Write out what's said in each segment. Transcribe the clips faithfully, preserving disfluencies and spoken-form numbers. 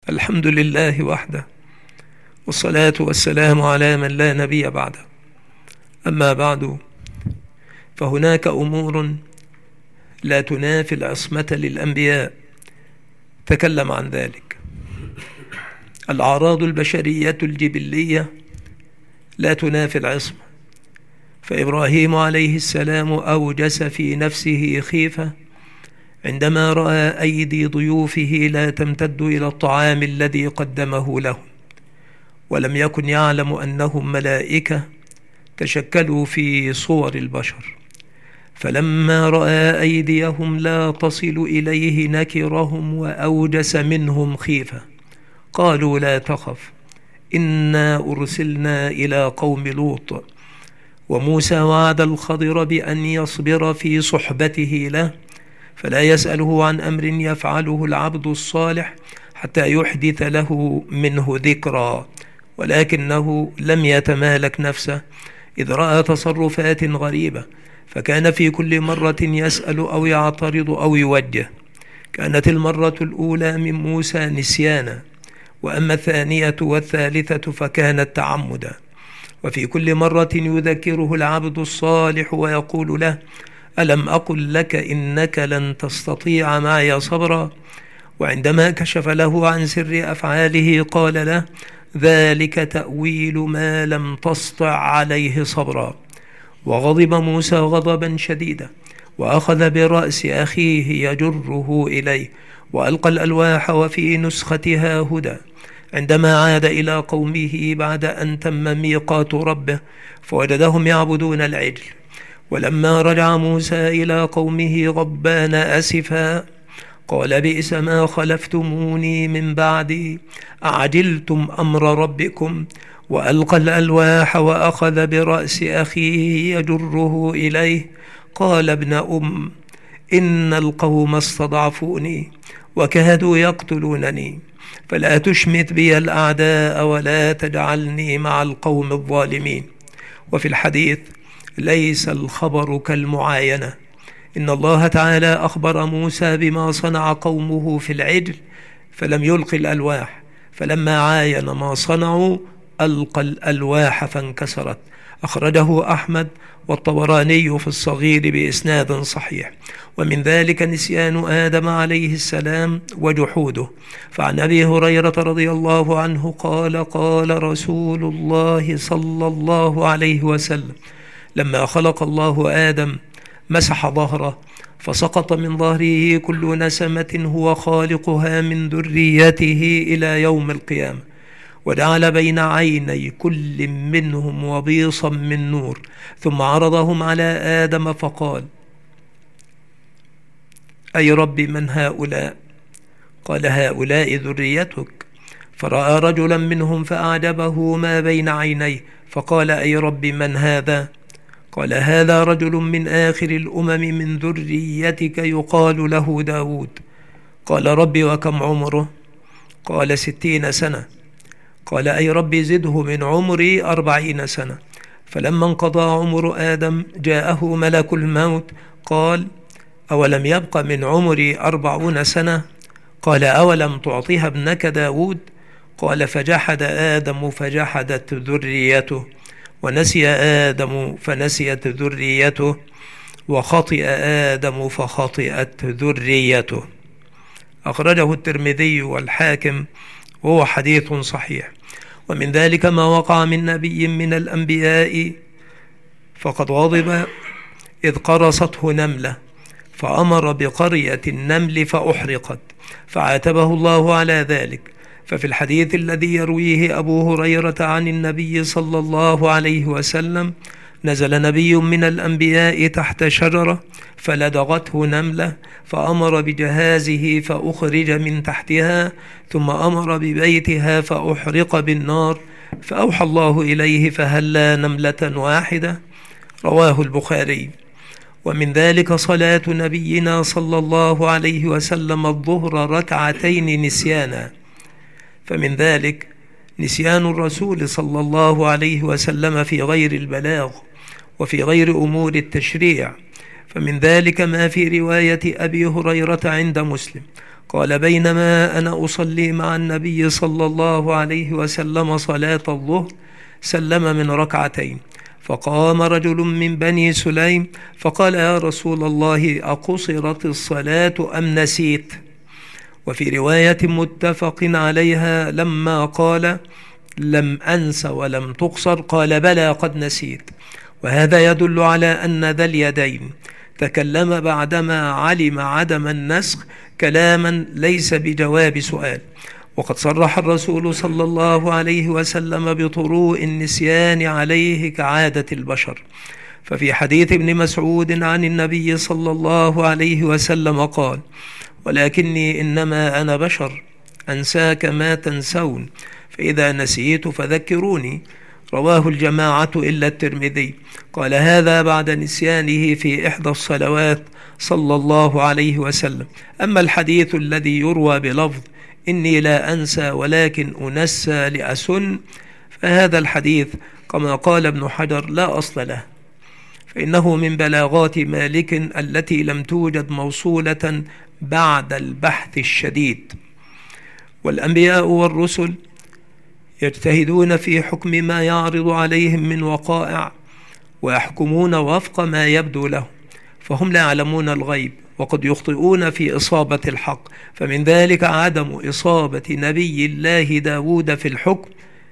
الحمد لله وحده، والصلاة والسلام على من لا نبي بعده. أما بعد، فهناك أمور لا تنافي العصمة للأنبياء، تكلم عن ذلك. الأعراض البشرية الجبلية لا تنافي العصمة، فإبراهيم عليه السلام أوجس في نفسه خيفة عندما رأى أيدي ضيوفه لا تمتد إلى الطعام الذي قدمه له، ولم يكن يعلم أنهم ملائكة تشكلوا في صور البشر. فلما رأى أيديهم لا تصل إليه نكرهم وأوجس منهم خيفة. قالوا: لا تخف، إنا أرسلنا إلى قوم لوط. وموسى وعد الخضر بأن يصبر في صحبته له، فلا يسأله عن أمر يفعله العبد الصالح حتى يحدث له منه ذكرى، ولكنه لم يتمالك نفسه إذ رأى تصرفات غريبة، فكان في كل مرة يسأل أو يعترض أو يوجه. كانت المرة الأولى من موسى نسيانا، وأما الثانية والثالثة فكانت تعمدا. وفي كل مرة يذكره العبد الصالح ويقول له: ألم أقل لك إنك لن تستطيع معي صبرا؟ وعندما كشف له عن سر أفعاله قال له: ذلك تأويل ما لم تسطع عليه صبرا. وغضب موسى غضبا شديدا، وأخذ برأس أخيه يجره إليه، وألقى الألواح وفي نسختها هدى. عندما عاد إلى قومه بعد أن تم ميقات ربه فوجدهم يعبدون العجل. ولما رجع موسى إلى قومه غضبان أسفا قال: بئس ما خلفتموني من بعدي، أعجلتم أمر ربكم. وألقى الألواح وأخذ برأس أخيه يجره إليه. قال: ابن أم، إن القوم استضعفوني وكادوا يقتلونني، فلا تشمت بي الأعداء ولا تجعلني مع القوم الظالمين. وفي الحديث: ليس الخبر كالمعاينة. إن الله تعالى أخبر موسى بما صنع قومه في العجل فلم يلقي الألواح، فلما عاين ما صنعوا ألقى الألواح فانكسرت. أخرجه أحمد والطبراني في الصغير بإسناد صحيح. ومن ذلك نسيان آدم عليه السلام وجحوده. فعن أبي هريرة رضي الله عنه قال: قال رسول الله صلى الله عليه وسلم: لما خلق الله آدم مسح ظهره، فسقط من ظهره كل نسمة هو خالقها من ذريته إلى يوم القيامة، وجعل بين عيني كل منهم وبيصا من نور، ثم عرضهم على آدم فقال: أي رب من هؤلاء؟ قال: هؤلاء ذريتك. فرأى رجلا منهم فأعجبه ما بين عينيه، فقال: أي رب من هذا؟ قال: هذا رجل من آخر الأمم من ذريتك يقال له داود. قال: ربي وكم عمره؟ قال: ستين سنة. قال: أي ربي زده من عمري أربعين سنة. فلما انقضى عمر آدم جاءه ملك الموت قال: أولم يبق من عمري أربعون سنة؟ قال: أولم تعطيها ابنك داود؟ قال: فجحد آدم فجحدت ذريته، ونسي آدم فنسيت ذريته، وخطئ آدم فخطئت ذريته. أخرجه الترمذي والحاكم وهو حديث صحيح. ومن ذلك ما وقع من نبي من الأنبياء فقد غضب إذ قرصته نملة، فأمر بقرية النمل فأحرقت، فعاتبه الله على ذلك. ففي الحديث الذي يرويه أبو هريرة عن النبي صلى الله عليه وسلم: نزل نبي من الأنبياء تحت شجرة فلدغته نملة، فأمر بجهازه فأخرج من تحتها، ثم أمر ببيتها فأحرق بالنار، فأوحى الله إليه: فهلا نملة واحدة. رواه البخاري. ومن ذلك صلاة نبينا صلى الله عليه وسلم الظهر ركعتين نسيانا. فمن ذلك نسيان الرسول صلى الله عليه وسلم في غير البلاغ وفي غير أمور التشريع. فمن ذلك ما في رواية أبي هريرة عند مسلم قال: بينما أنا أصلي مع النبي صلى الله عليه وسلم صلاة الظهر سلم من ركعتين، فقام رجل من بني سليم فقال: يا رسول الله، أقصرت الصلاة أم نسيت؟ وفي رواية متفق عليها لما قال: لم أنس ولم تقصر، قال: بلى قد نسيت. وهذا يدل على أن ذا اليدين تكلم بعدما علم عدم النسخ كلاما ليس بجواب سؤال. وقد صرح الرسول صلى الله عليه وسلم بطروء النسيان عليه كعادة البشر. ففي حديث ابن مسعود عن النبي صلى الله عليه وسلم قال: ولكني إنما أنا بشر أنسى كما تنسون، فإذا نسيت فذكروني. رواه الجماعة إلا الترمذي. قال هذا بعد نسيانه في إحدى الصلوات صلى الله عليه وسلم. أما الحديث الذي يروى بلفظ إني لا أنسى ولكن أنسى لأسن، فهذا الحديث كما قال ابن حجر لا أصل له، فإنه من بلاغات مالك التي لم توجد موصولة بعد البحث الشديد. والأنبياء والرسل يجتهدون في حكم ما يعرض عليهم من وقائع، ويحكمون وفق ما يبدو لهم، فهم لا يعلمون الغيب، وقد يخطئون في إصابة الحق. فمن ذلك عدم إصابة نبي الله داود في الحكم،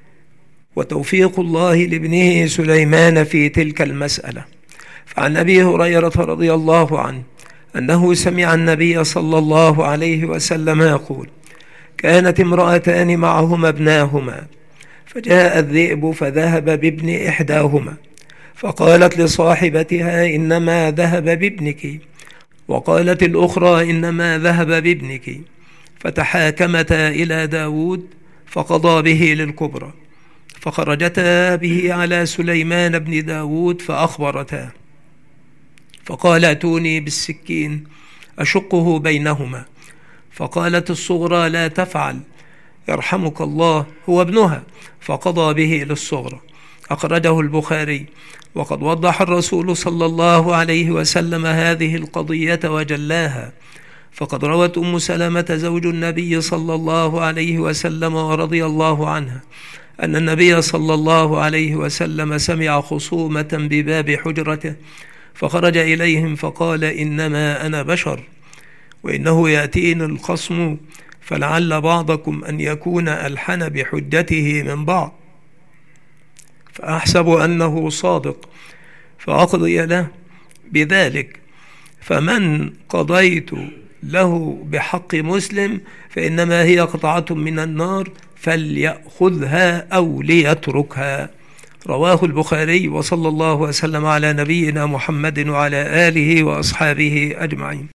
وتوفيق الله لابنه سليمان في تلك المسألة. فعن أبي هريرة رضي الله عنه أنه سمع النبي صلى الله عليه وسلم يقول: كانت امرأتان معهما ابناهما، فجاء الذئب فذهب بابن إحداهما، فقالت لصاحبتها: إنما ذهب بابنك، وقالت الأخرى: إنما ذهب بابنك، فتحاكمتا إلى داود فقضى به للكبرى، فخرجتا به على سليمان بن داود فأخبرتا، فقال: اتوني بالسكين أشقه بينهما. فقالت الصغرى: لا تفعل يرحمك الله، هو ابنها، فقضى به للصغرى. أخرجه البخاري. وقد وضح الرسول صلى الله عليه وسلم هذه القضية وجلاها، فقد روت أم سلمة زوج النبي صلى الله عليه وسلم ورضي الله عنها أن النبي صلى الله عليه وسلم سمع خصومة بباب حجرته، فخرج إليهم فقال: إنما أنا بشر، وإنه يأتيني الخصم، فلعل بعضكم أن يكون ألحن بحجته من بعض، فأحسب أنه صادق فأقضي له بذلك، فمن قضيت له بحق مسلم فإنما هي قطعة من النار، فليأخذها أو ليتركها. رواه البخاري. وصلى الله وسلم على نبينا محمد وعلى آله وأصحابه أجمعين.